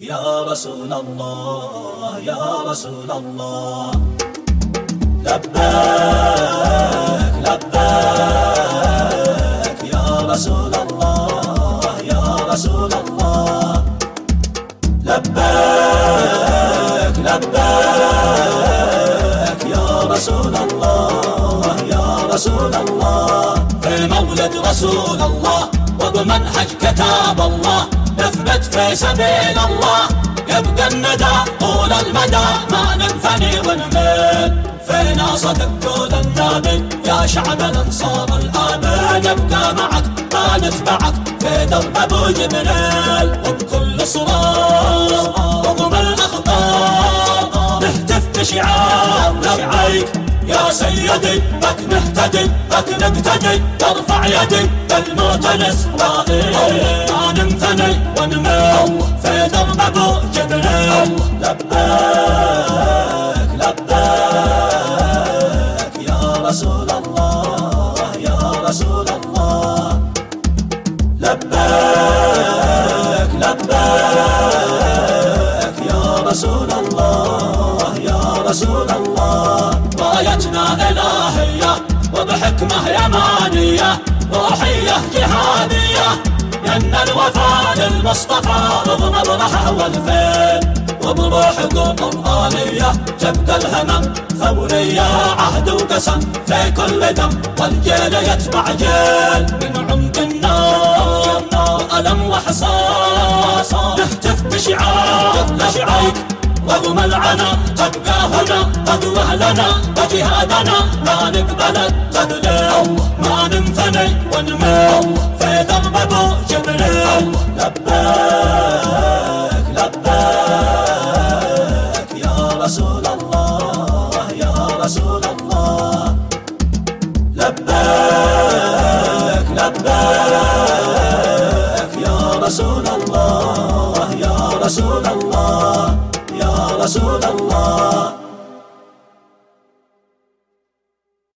يا رسول الله يا رسول الله، لبيك لبيك يا رسول الله يا رسول الله، لبيك لبيك يا رسول الله يا رسول الله. في مولد رسول الله وبمنهج كتاب الله، نثبت في سبيل الله، يبقى الندى طول المدى، ما ننثني ونمل. فينا صدق قول النبي يا شعب الانصار الامن، نبقى معك ما نتبعك في درب ابو جبريل، وبكل صراط رغم الاخطار نهتف بشعار لبيك يا سيدي، بك نهتدي بك نقتدي، ترفع يدي بالموت نستقيم، ما ننثني ونمل في درب ابو جبريل. لبيك لبيك يا رسول الله يا رسول الله، لبيك لبيك يا رسول الله يا رسول الله. رايتنا إلهية وبحكمة يمانية، روحية جهادية، لأن الوفاء للمصطفى رغم الرحى والفيل، وبروح قرآنية تبقى الهمم ثورية، عهد وقسم في كل دم والجيل يتبع جيل، من عمق النار ألم وحصار نهتف بشعار لبيك رغم العنا، تبقى هنا قدوة لنا وجهادنا، ما نقبل التذليل، ما ننثني ونمل في درب ابو جبريل. لبيك لبيك يا رسول الله يا رسول الله، لبيك لبيك يا رسول الله يا رسول الله يا رسول الله.